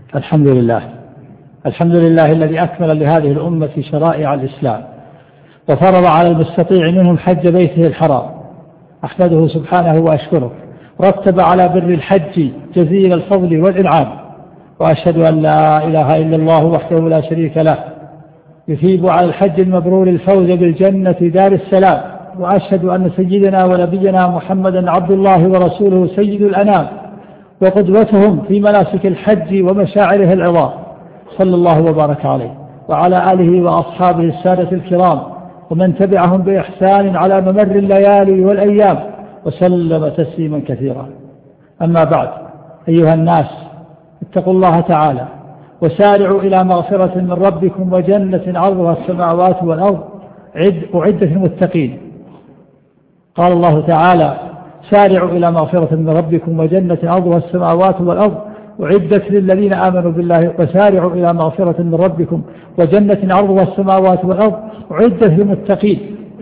الحمد لله. الحمد لله الذي أكمل لهذه الأمة شرائع الإسلام وفرض على المستطيع منهم حج بيته الحرام. أحمده سبحانه وأشكره. رتب على بر الحج جزيل الفضل والإنعام، وأشهد أن لا إله إلا الله وحده لا شريك له يثيب على الحج المبرور الفوز بالجنة دار السلام. وأشهد أن سيدنا ونبينا محمدا عبد الله ورسوله سيد الأنام وقدوتهم في مناسك الحج ومشاعره العظام، صلى الله وبارك عليه وعلى آله وأصحابه السادة الكرام ومن تبعهم بإحسان على ممر الليالي والأيام وسلم تسليما كثيرا. أما بعد، أيها الناس، اتقوا الله تعالى وسارعوا إلى مغفرة من ربكم وجنة عرضها السماوات والأرض أعدت للمتقين. قال الله تعالى: سارعوا إلى مغفرة من ربكم وجنة عرضها السماوات والأرض أعدت للذين آمنوا بالله. وسارعوا إلى مغفرة من ربكم وجنة عرضها السماوات والأرض أعدت للمتقين.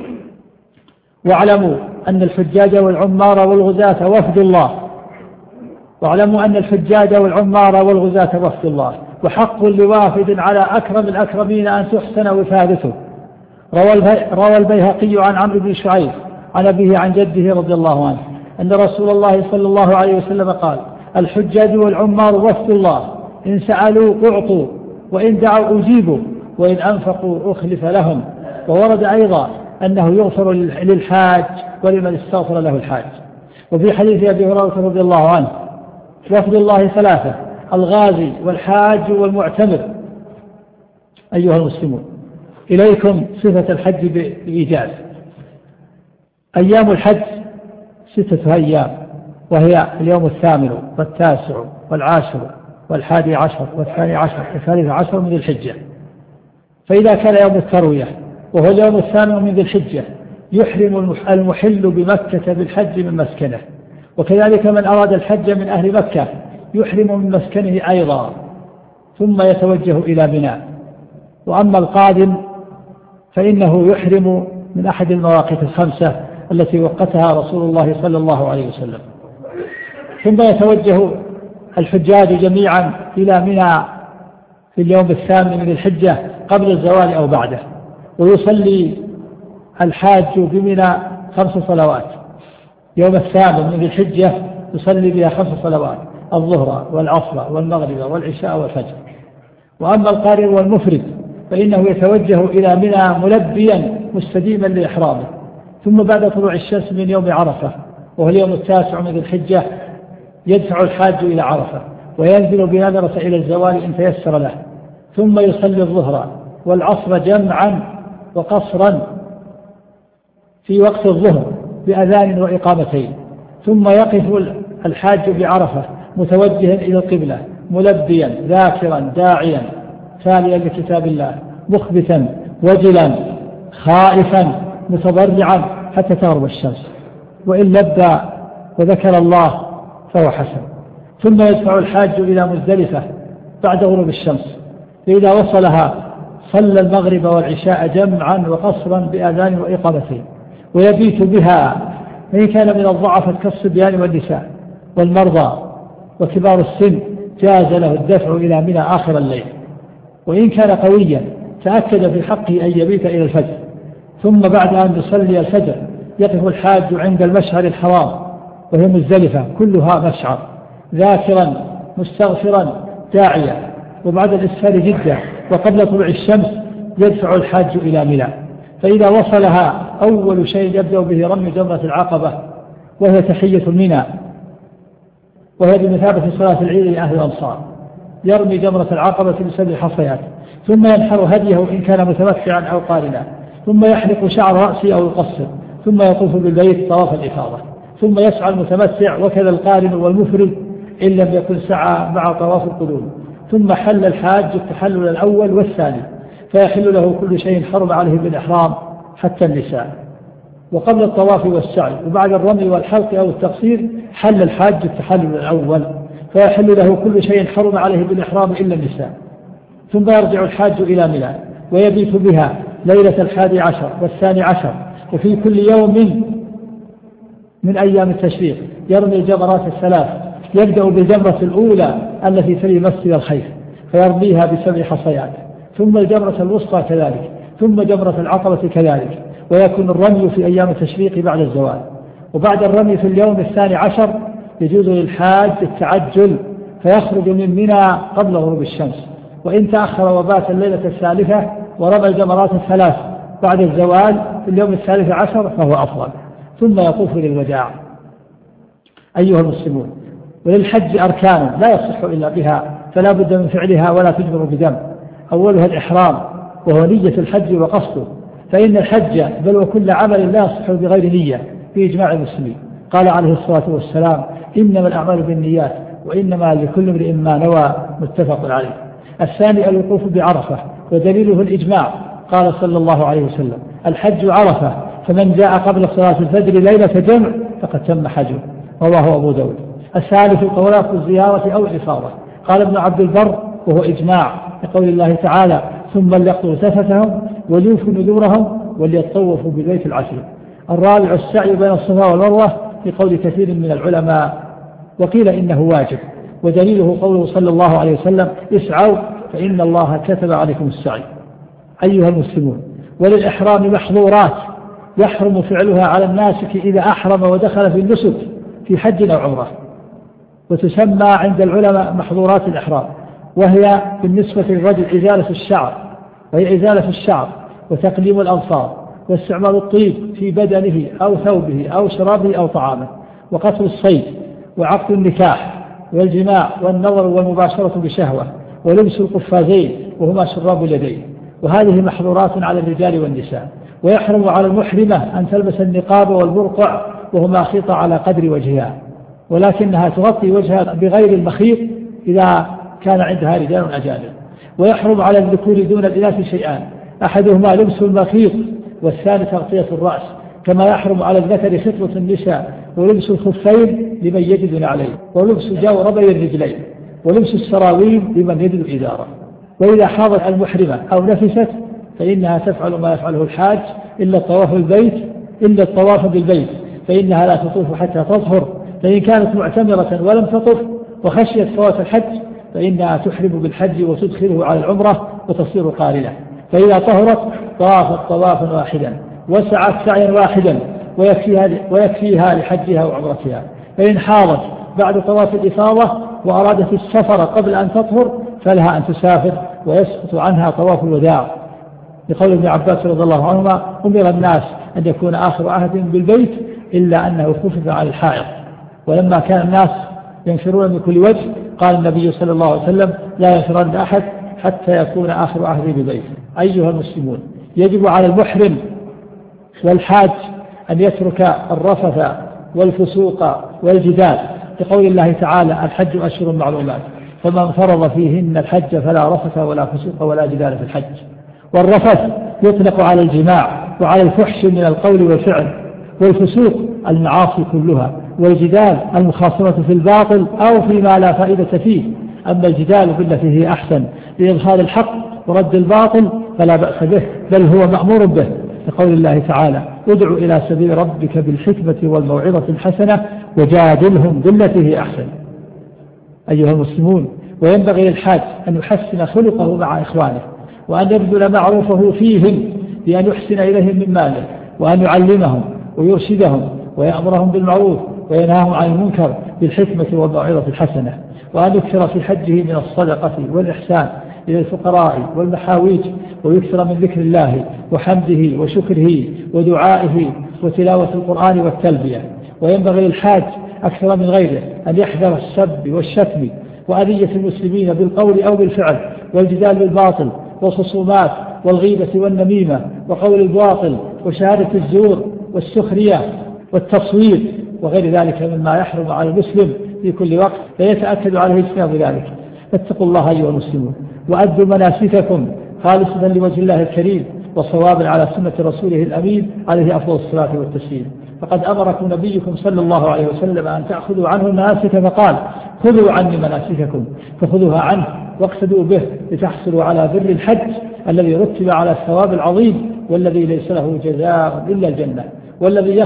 واعلموا أن الحجاج والعمار والغزاة وفد الله. واعلموا أن الحجاج والعمار والغزاة وفد الله، وحق لوافد على أكرم الأكرمين أن تحسن وفادته. روى البيهقي عن عمرو بن شعيب عن أبيه عن جده رضي الله عنه أن رسول الله صلى الله عليه وسلم قال: الحجاج والعمار وفد الله، إن سألوا أعطوا، وإن دعوا أجيبوا، وإن أنفقوا أخلف لهم. وورد أيضا أنه يغفر للحاج ولمن استغفر له الحاج. وفي حديث أبي هريرة رضي الله عنه: وفد الله ثلاثة: الغازي والحاج والمعتمر. أيها المسلمون، إليكم صفة الحج بإيجاز. أيام الحج 6 أيام، وهي اليوم 8 والتاسع والعاشر والحادي عشر والثاني عشر والثالث عشر من ذي الحجة. فإذا كان يوم التروية وهو اليوم 8 من ذي الحجة يحرم المحل بمكة بالحج من مسكنه، وكذلك من أراد الحج من أهل مكة يحرم من مسكنه أيضا، ثم يتوجه إلى منى. وأما القادم فإنه يحرم من أحد المواقيت 5 التي وقتها رسول الله صلى الله عليه وسلم. ثم يتوجه الحجاج جميعا إلى منى في اليوم 8 من الحجة قبل الزوال أو بعده، ويصلي الحاج بمنى 5 صلوات. يوم 8 من الحجة يصلي بها 5 صلوات: الظهر والعصر والمغرب والعشاء والفجر. وأما القارن والمفرد فإنه يتوجه إلى منى ملبيا مستديما لإحرامه. ثم بعد طلوع الشمس من يوم عرفة وهو اليوم 9 من الحجة يدفع الحاج إلى عرفة وينزل بنمرة إلى الزوال إن تيسر له، ثم يصلي الظهر والعصر جمعا وقصرا في وقت الظهر بأذان وإقامتين. ثم يقف الحاج بعرفة متوجها إلى القبلة ملبيا ذاكرا داعيا تاليا لكتاب الله مخبتا وجلا خائفا متضرعا حتى تغرب الشمس، وإن لبى وذكر الله فهو حسن. ثم يدفع الحاج إلى مزدلفة بعد غروب الشمس، فإذا وصلها صلى المغرب والعشاء جمعا وقصرا بأذان وإقامتين، ويبيت بها. إن كان من الضعفة كالصبيان والنساء والمرضى وكبار السن جاز له الدفع إلى منى آخر الليل. وإن كان قويا تأكد في حقه أن يبيت إلى الفجر. ثم بعد أن يصلي الفجر يقف الحاج عند المشعر الحرام وهي مزدلفة كلها مشعر ذاكرا مستغفرا داعيا. وبعد الإسفار جدة وقبل طلوع الشمس يدفع الحاج إلى منى، فإذا وصلها أول شيء يبدأ به رمي جمرة العقبة وهي تحية منى، وهي بمثابة صلاة العيد لأهل الأمصار. يرمي جمرة العقبة ب7 حصيات، ثم ينحر هديه إن كان متمتعا أو قارنا، ثم يحلق شعر رأسه أو يقصر، ثم يطوف بالبيت طواف الإفاضة، ثم يسعى المتمتع وكذا القارن والمفرد إن لم يكن سعى مع طواف القدوم. ثم حل الحاج التحلل الأول والثاني، فيحل له كل شيء حرم عليه بالإحرام حتى النساء. وقبل الطواف والسعي وبعد الرمي والحلق أو التقصير حل الحاج التحلل الأول، فيحل له كل شيء حرم عليه بالإحرام إلا النساء. ثم يرجع الحاج إلى منى ويبيت بها ليلة 11 والثاني عشر. وفي كل يوم من أيام التشريق يرمي الجمرات 3، يبدأ بالجمرة الأولى التي تلي مسجد الخيف، فيرميها ب7 حصيات، ثم الجمرة الوسطى كذلك، ثم جمرة العقبة كذلك. ويكون الرمي في أيام التشريق بعد الزوال. وبعد الرمي في اليوم 12 يجوز للحاج التعجل فيخرج من منى قبل غروب الشمس، وإن تأخر وبات الليلة الثالثة ورمى الجمرات الثلاث بعد الزوال في اليوم 13 فهو أفضل، ثم يطوف للوداع. أيها المسلمون، وللحج أركان لا يصح إلا بها، فلا بد من فعلها ولا تجبر بدم. أولها الإحرام، وهو نية الحج وقصده، فإن الحج بل وكل عمل لا يصح بغير نية في إجماع المسلمين. قال عليه الصلاة والسلام: إنما الأعمال بالنيات وإنما لكل امرئ ما نوى، متفق عليه. الثاني الوقوف بعرفة، ودليله الإجماع. قال صلى الله عليه وسلم: الحج عرفة، فمن جاء قبل صلاة الفجر ليلة جمع فقد تم حجه، رواه أبو داود. الثالث طواف الزيارة أو الإفاضة. قال ابن عبد البر: وهو إجماع، لقول الله تعالى: ثم ليقضوا تفتهم وليوفوا نذورهم وليطوفوا بالبيت العتيق. الرابع السعي بين الصفا والمروة، لقول كثير من العلماء، وقيل إنه واجب، ودليله قوله صلى الله عليه وسلم: اسعوا فإن الله كتب عليكم السعي. أيها المسلمون، وللإحرام محظورات يحرم فعلها على الناسك إذا أحرم ودخل في النسك في حج أو عمرة، وتسمى عند العلماء محظورات الإحرام. وهي بالنسبة للرجل إزالة الشعر، وهي إزالة الشعر وتقليم الأظفار واستعمال الطيب في بدنه أو ثوبه أو شرابه أو طعامه، وقتل الصيد، وعقد النكاح، والجماع، والنظر والمباشرة بشهوة، ولبس القفازين وهما شراب اليدين. وهذه محظورات على الرجال والنساء. ويحرم على المحرمة أن تلبس النقاب والبرقع وهما خيط على قدر وجهها، ولكنها تغطي وجهها بغير المخيط إذا كان عندها رجال أجانب. ويحرم على الذكور دون الإناث شيئان، أحدهما لبس المخيط والثاني تغطية الرأس، كما يحرم على الذكر خطبة النساء ولبس الخفين لمن يجد عليه، ولبس جوربي الرجلين، ولبس السراويل لمن يجد إزاره. وإذا حاضت المحرمة أو نفست فإنها تفعل ما يفعله الحاج إلا الطواف بالبيت، فإنها لا تطوف حتى تطهر. فإن كانت معتمرة ولم تطف وخشيت فوات الحج فإنها تحرم بالحج وتدخله على العمرة وتصير قارنة. فإذا طهرت طافت طوافا واحدا وسعت سعيا واحدا ويكفيها لحجها وعمرتها. فإن حاضت بعد طواف الإفاضة وأرادت السفر قبل أن تطهر فلها أن تسافر ويسقط عنها طواف الوداع، لقول ابن عباس رضي الله عنهما: أمر الناس أن يكون آخر عهد بالبيت إلا أنه خفف عن الحائط. ولما كان الناس ينفرون من كل وجه قال النبي صلى الله عليه وسلم: لا ينفرن أحد حتى يكون آخر عهد بالبيت. أيها المسلمون، يجب على المحرم والحاج أن يترك الرفث والفسوق والجدال، لقول الله تعالى: الحج أشهر معلومات، فمن فرض فيهن الحج فلا رفث ولا فسوق ولا جدال في الحج. والرفث يطلق على الجماع وعلى الفحش من القول والفعل، والفسوق المعاصي كلها، والجدال المخاصمة في الباطل أو فيما لا فائدة فيه. أما الجدال بالتي هي أحسن لإظهار الحق ورد الباطل فلا بأس به، بل هو مأمور به، لقول الله تعالى: ادع إلى سبيل ربك بالحكمة والموعظة الحسنة وجادلهم بالتي هي أحسن. أيها المسلمون، وينبغي للحاج أن يحسن خلقه مع إخوانه، وأن يبذل معروفه فيهم بأن يحسن إليهم من ماله، وأن يعلمهم ويرشدهم ويأمرهم بالمعروف وينهاهم عن المنكر بالحكمة والموعظة الحسنة، وأن يكثر في حجه من الصدقة والإحسان إلى الفقراء والمحاويج، ويكثر من ذكر الله وحمده وشكره ودعائه وتلاوة القرآن والتلبية. وينبغي للحاج أكثر من غيره أن يحذر السب والشتم وأذية المسلمين بالقول أو بالفعل، والجدال بالباطل، والخصومات، والغيبة والنميمة، وقول الباطل، وشهادة الزور، والسخرية، والتصوير، وغير ذلك مما يحرم على المسلم في كل وقت، فيتأكد عليه اجتناب ذلك. فاتقوا الله أيها المسلمون، وأدوا مناسككم خالصة لوجه الله الكريم، وصوابا على سنة رسوله الأمين عليه أفضل الصلاة والتسليم. فقد أمركم نبيكم صلى الله عليه وسلم أن تأخذوا عنه المناسك، فقال: خذوا عني مناسككم، فخذوها عنه واقتدوا به لتحصلوا على بر الحج الذي رتب على الثواب العظيم، والذي ليس له جزاء إلا الجنة، والذي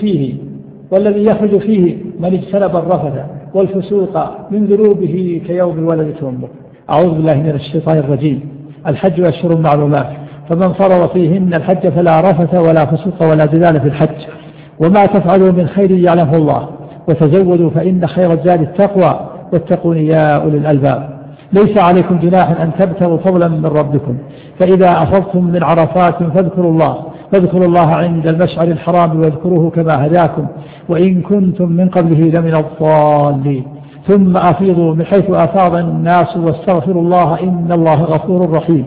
يخرج فيه من اجتنب الرفث والفسوق من ذنوبه كيوم ولدته أمه. أعوذ بالله من الشيطان الرجيم. الحج أشهر معلومات، فمن فرض فيهن الحج فلا رفث ولا فسوق ولا جدال في الحج، وما تفعلوا من خير يعلمه الله، وتزودوا فإن خير الزاد التقوى، واتقون يا أولي الألباب. ليس عليكم جناح أن تبتغوا فضلا من ربكم، فإذا أفضتم من عرفات فاذكروا الله عند المشعر الحرام واذكروه كما هداكم وإن كنتم من قبله لمن الضالين. ثم أفيضوا من حيث أفاض الناس واستغفروا الله إن الله غفور رحيم.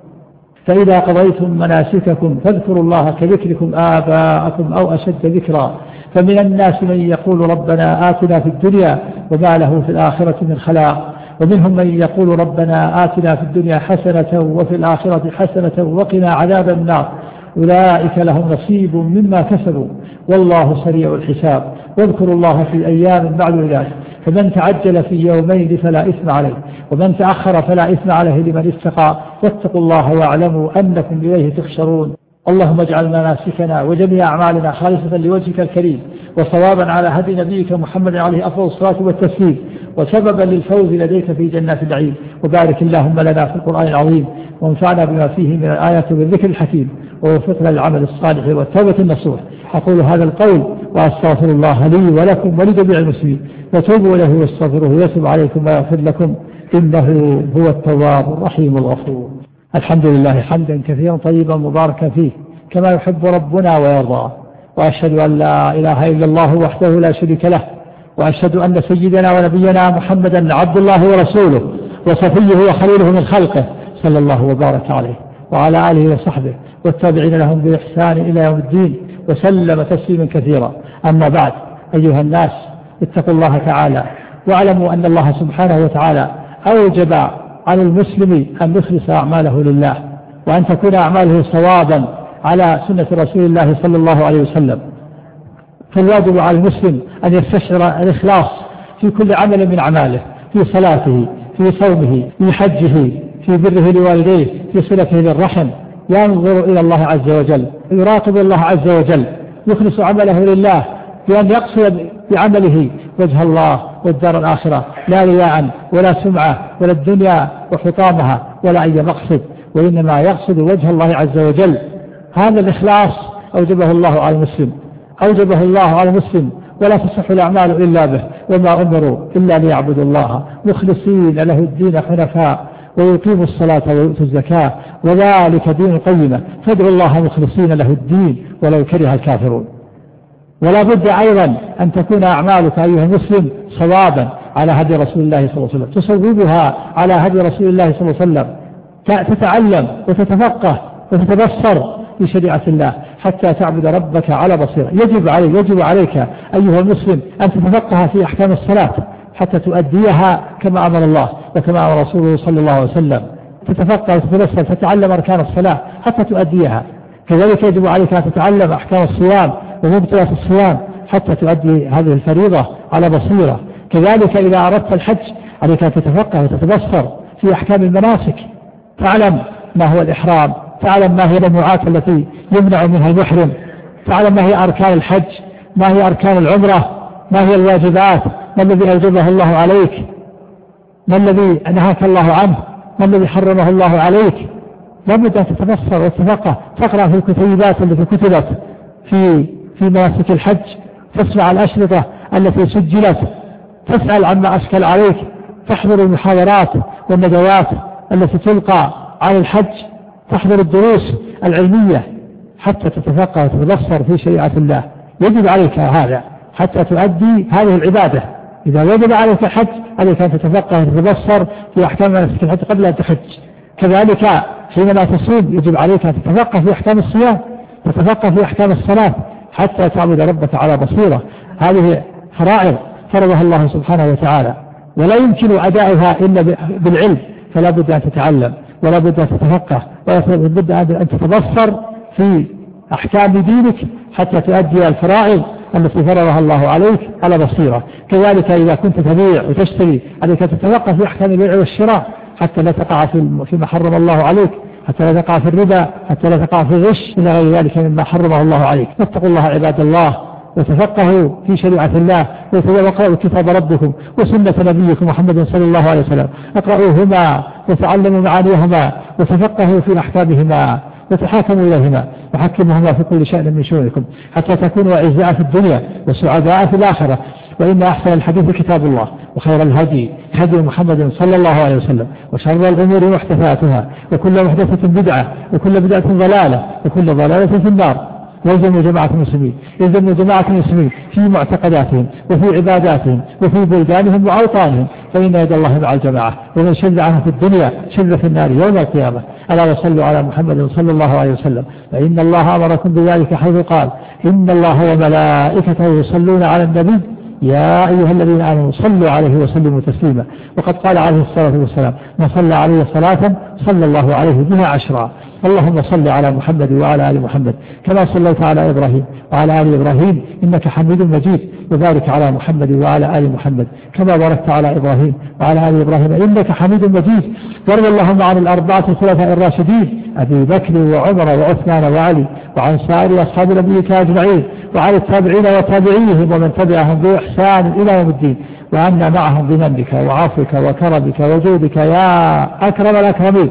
فإذا قضيتم مناسككم فاذكروا الله كذكركم آباءكم أو أشد ذكرا. فمن الناس من يقول ربنا آتنا في الدنيا وما له في الآخرة من خلاق، ومنهم من يقول ربنا آتنا في الدنيا حسنة وفي الآخرة حسنة وقنا عذاب النار. أولئك لهم نصيب مما كسبوا والله سريع الحساب. واذكروا الله في أيام معدودات، فمن تعجل في يومين فلا إثم عليه، ومن تأخر فلا إثم عليه لمن اتقى. واتقوا الله واعلموا أنكم إليه تحشرون. اللهم اجعل مناسكنا وجميع أعمالنا خالصة لوجهك الكريم، وصوابا على هدي نبيك محمد عليه أفضل الصلاة والتسليم، وسببا للفوز لديك في جنات النعيم. وبارك اللهم لنا في القرآن العظيم، وانفعنا بما فيه من الآيات والذكر الحكيم، ووفقنا للعمل الصالح والتوبة النصوح. أقول هذا القول وأستغفر الله لي ولكم ولجميع المسلمين، وتوبوا إليه واستغفروه يتوب عليكم ويغفر لكم إنه هو التواب الرحيم الغفور. الحمد لله حمدا كثيرا طيبا مباركا فيه كما يحب ربنا ويرضى، وأشهد أن لا إله إلا الله وحده لا شريك له، وأشهد أن سيدنا ونبينا محمدا عبد الله ورسوله وصفيه وخليله من خلقه، صلى الله وبارك عليه وعلى آله وصحبه والتابعين لهم بإحسان إلى يوم الدين، وسلم تسليما كثيرا. أما بعد، أيها الناس اتقوا الله تعالى، واعلموا أن الله سبحانه وتعالى أوجب على المسلم أن يخلص أعماله لله، وأن تكون أعماله صوابا على سنة رسول الله صلى الله عليه وسلم. فالواجب على المسلم أن يستشعر الإخلاص في كل عمل من أعماله، في صلاته، في صومه، في حجه، في بره لوالديه، في صلته للرحم. ينظر إلى الله عز وجل، يراقب الله عز وجل، يخلص عمله لله بأن يقصد بعمله وجه الله والدار الآخرة، لا رياء ولا سمعة ولا الدنيا وحطامها ولا أي مقصد، وإنما يقصد وجه الله عز وجل. هذا الإخلاص أوجبه الله على المسلم، ولا تصح الأعمال إلا به، وما أمروا إلا ليعبدوا الله مخلصين له الدين حنفاء ويقيموا الصلاة ويؤتوا الزكاة وذلك دين القيمة. فادعوا الله مخلصين له الدين ولو كره الكافرون. ولا بد أيضا أن تكون أعمالك أيها المسلم صوابا على هدي رسول الله صلى الله عليه وسلم، تصوبها على هدي رسول الله صلى الله عليه وسلم، تتعلم وتتفقه وتتبصر في شريعة الله حتى تعبد ربك على بصيرة. يجب عليك أيها المسلم أن تتفقه في أحكام الصلاة حتى تؤديها كما أمر الله وكما أمر رسوله صلى الله عليه وسلم. تتفقه وتتبصر، تتعلم أركان الصلاة حتى تؤديها. كذلك يجب عليك أن تتعلم أحكام الصيام ومبطلات الصيام حتى تؤدي هذه الفريضة على بصيرة. كذلك إذا أردت الحج عليك أن تتفقه وتتبصر في أحكام المناسك، تعلم ما هو الإحرام، تعلم ما هي الممنوعات التي يمنع منها المحرم، تعلم ما هي أركان الحج، ما هي أركان العمرة، ما هي الواجبات، ما الذي أوجبه الله عليك، ما الذي نهاك الله عنه، ما الذي حرمه الله عليك. لابد أن تتبصر وتتفقه، تقرأ في الكتيبات التي كتبت في مناسك الحج، تسمع الأشرطة التي سجلت، تسأل عما أشكل عليك، تحضر المحاضرات والندوات التي تلقى على الحج، تحضر الدروس العلمية حتى تتفقه وتتبصر في شريعة الله. يجب عليك هذا حتى تؤدي هذه العبادة. إذا وجب عليك الحج عليك أن تتفقه وتتبصر في أحكام مناسك الحج قبل أن تحج. كذلك حينما تصوم يجب عليك أن تتفقه في أحكام الصيام، تتفقه في أحكام الصلاة حتى تعبد ربك على بصيرة. هذه فرائض فرضها الله سبحانه وتعالى، ولا يمكن أداؤها إلا بالعلم، فلا بد أن تتعلم ولا بد أن تتفقه ولا بد أن تتبصر في أحكام دينك حتى تؤدي الفرائض التي فرضها الله عليك على بصيرة. كذلك إذا كنت تبيع وتشتري عليك أن تتوقف في أحكام البيع والشراء حتى لا تقع فيما حرم الله عليك، حتى لا تقع في الربا، حتى لا تقع في الغش إلى غير ذلك مما حرمه الله عليك. فاتقوا الله عباد الله وتفقهوا في شريعة الله واقرأوا كتاب ربكم وسنة نبيكم محمد صلى الله عليه وسلم، اقرأوهما وتعلموا معانيهما وتفقهوا في أحكامهما وتحاكموا إليهما وحكموهما في كل شأن من شؤونكم حتى تكونوا أعزاء في الدنيا وسعداء في الآخرة. وإن أحسن الحديث كتاب الله وخير الهدي هدي محمد صلى الله عليه وسلم وشر الأمور محدثاتها وكل محدثة بدعة وكل بدعة ضلالة وكل ضلالة في النار. يلزم جماعة المسلمين في معتقداتهم وفي عباداتهم وفي بلدانهم وأوطانهم، فإن يد الله مع الجماعة، ومن شد عنها في الدنيا شد في النار يوم القيامة. ألا وصلوا على محمد صلى الله عليه وسلم، فإن الله أمركم بذلك حيث قال إن الله وملائكته يصلون على النبي يا أيها الذين آمنوا صلوا عليه وسلموا تسليما. وقد قال عليه الصلاة والسلام من صلى عليه صلاة صلى الله عليه بها 10. اللهم صل على محمد وعلى آل محمد كما صليت على إبراهيم وعلى آل إبراهيم إنك حميد مجيد، وبارك على محمد وعلى آل محمد كما باركت على إبراهيم وعلى آل إبراهيم إنك حميد مجيد. وارض اللهم عن الأربعة الخلفاء الراشدين أبي بكر وعمر وعثمان وعلي وعن سائر أصحاب نبيك أجمعين وعلى التابعين وتابعيهم ومن تبعهم بإحسان إلى يوم الدين، وعنا معهم بمنك وعفوك وكرمك وجودك يا أكرم الأكرمين.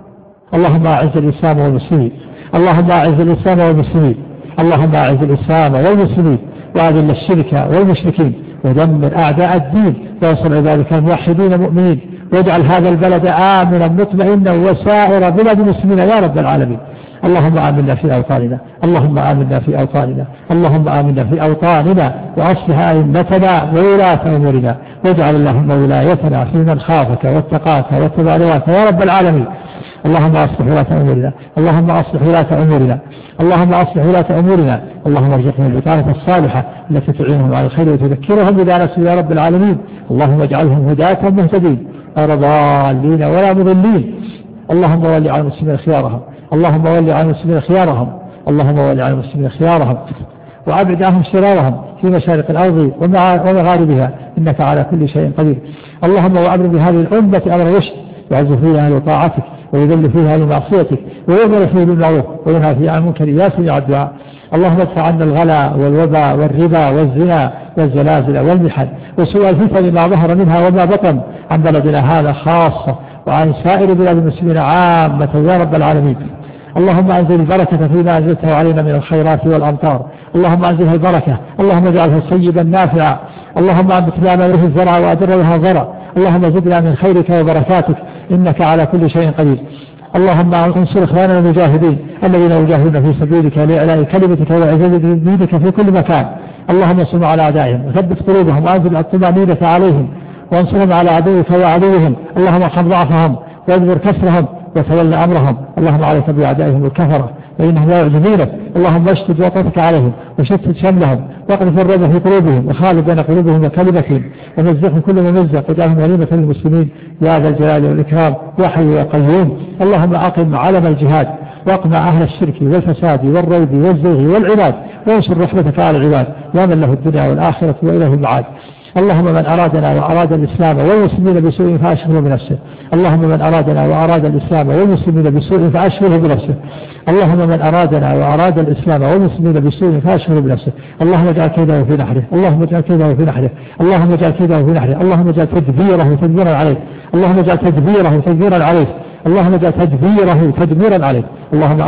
اللهم أعز الإسلام والمسلمين، اللهم أعز الإسلام والمسلمين، اللهم أعز الإسلام والمسلمين وأذل الشرك والمشركين ودمر أعداء الدين وانصر عبادك الموحدين المؤمنين، واجعل هذا البلد آمنا مطمئنا وسائر بلاد المسلمين يا رب العالمين. اللهم آمنا في أوطاننا، اللهم آمنا في أوطاننا، اللهم آمنا في أوطاننا وأصلح أئمتنا وولاة أمورنا، واجعل اللهم ولايتنا في من خافك واتقاك واتبع رضاك يا رب العالمين. اللهم أصلح ولاة أمورنا، اللهم أصلح ولاة أمورنا، اللهم أصلح ولاة أمورنا، اللهم ارزقهم البطانة الصالحة التي تعينهم على الخير وتذكرهم إذا نسوا يا رب العالمين. اللهم اجعلهم هداة مهتدين غير ضالين ولا مضلين. اللهم ول على المسلمين خيارهم، اللهم ول على المسلمين خيارهم، اللهم ول على المسلمين خيارهم وأبعد عنهم شرارهم في مشارق الأرض ومغاربها إنك على كل شيء قدير. اللهم وأمر بهذه الأمة أمر رشد، وعز فيها لطاعتك ويذل فيها لمعصيتك ويؤمر فيه بالمعروف وينهى فيه عن المنكر يا سميع الدعاء. اللهم ادفع عنا الغلا والوباء والربا والزنا والزلازل والمحن وسوء الفتن ما ظهر منها وما بطن عن بلدنا هذا خاصة وعن سائر بلاد المسلمين عامة يا رب العالمين. اللهم أنزل البركة فيما أنزلته علينا من الخيرات والأمطار، اللهم أنزلها البركة، اللهم اجعله صيبا نافعا، اللهم أنبت لنا منه الزرع وأدر لها الزرع، اللهم زدنا من خيرك وبركاتك إنك على كل شيء قدير. اللهم انصر إخواننا المجاهدين الذين يجاهدون في سبيلك لإعلاء كلمتك وعزة دينك في كل مكان. اللهم انصرهم على أعدائهم وثبت قلوبهم وأنزل الطمأنينة عليهم وانصرهم على عدوك وعدوهم. اللهم ارحم ضعفهم واجبر كسرهم وتولى أمرهم. اللهم عليك بأعدائهم الكفرة فإنهم لا يعجزونك. اللهم اشتد وطأتك عليهم وشتت شملهم واقذف الرعب في قلوبهم وخالف بين قلوبهم وكلمتهم ومزقهم كل ممزق واجعلهم غنيمة للمسلمين يا ذا الجلال والإكرام يا حي يا قيوم. اللهم أقم علم الجهاد واقمع أهل الشرك والفساد والريب والزيغ والعناد وانشر رحمتك على العباد يا من له الدنيا والآخرة وإله المعاد. اللهم من أرادنا وأراد الإسلام والمسلمين بسوء فأشغله بنفسه. اللهم من أرادنا وأراد الإسلام والمسلمين بسوء فأشغله بنفسه. اللهم من أرادنا وأراد الإسلام والمسلمين بسوء فأشغله بنفسه. اللهم اجعل كيده في نحره، اللهم اجعل كيده في نحره، اللهم اجعل كيده في نحره، اللهم اجعل تدبيره تدميرا عليه، اللهم اجعل تدبيره تدميرا عليه، اللهم اجعل تدبيره تدميرا عليه. اللهم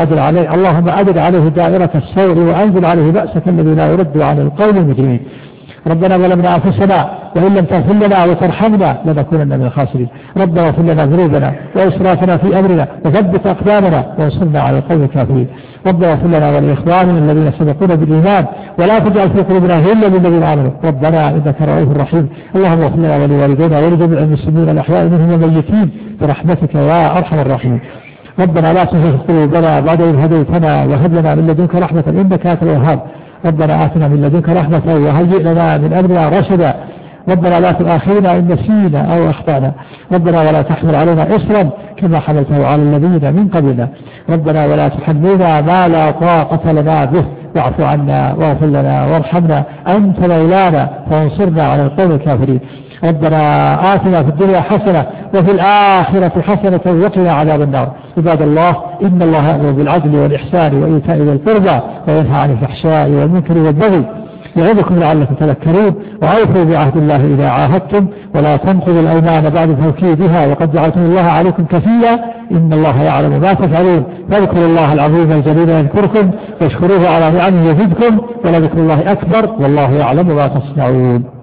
أدر عليه دائرة السور وأنزل عليه بأسك الذي لا يرد عن القوم المجرمين. ربنا ظلمنا أنفسنا وإن لم تغفر لنا وترحمنا لنكونن من الخاسرين. ربنا اغفر لنا ذنوبنا وإسرافنا في أمرنا وثبت أقدامنا وانصرنا على القوم الكافرين. ربنا اغفر لنا ولإخواننا الذين سبقونا بالإيمان ولا تجعل في قلوبنا غلا للذين آمنوا ربنا إنك رؤوف رحيم. اللهم اغفر لنا ولوالدينا ولجميع المسلمين الأحياء منهم والميتين برحمتك يا أرحم الراحمين. ربنا لا تزغ قلوبنا بعد إذ هديتنا وهب لنا من لدنك رحمة إنك أنت الوهاب. ربنا آتنا من لدنك رحمة وهيئ لنا من أمرنا رشدا. ربنا لا تؤاخذنا إن نسينا أو أخطأنا. ربنا ولا تحمل علينا إصرا كما حملته على الذين من قبلنا. ربنا ولا تحملنا ما لا طاقة لنا به واعف عنا واغفر لنا وارحمنا أنت مولانا فانصرنا على القوم الكافرين. ربنا آتنا في الدنيا حسنة وفي الآخرة حسنة وقنا عذاب النار. عباد الله إن الله يأمر بالعدل والإحسان وإيتاء ذي القربى وينهى عن الفحشاء والمنكر والبغي يعظكم لعلكم تذكرون. وأوفوا بعهد الله إذا عاهدتم ولا تنقضوا الأيمان بعد توكيدها وقد جعلتم الله عليكم كفيلا إن الله يعلم ما تفعلون. فاذكروا الله العظيم الجليل يذكركم واشكروه على نعمه يزدكم ولذكر الله أكبر والله يعلم ما تصنعون.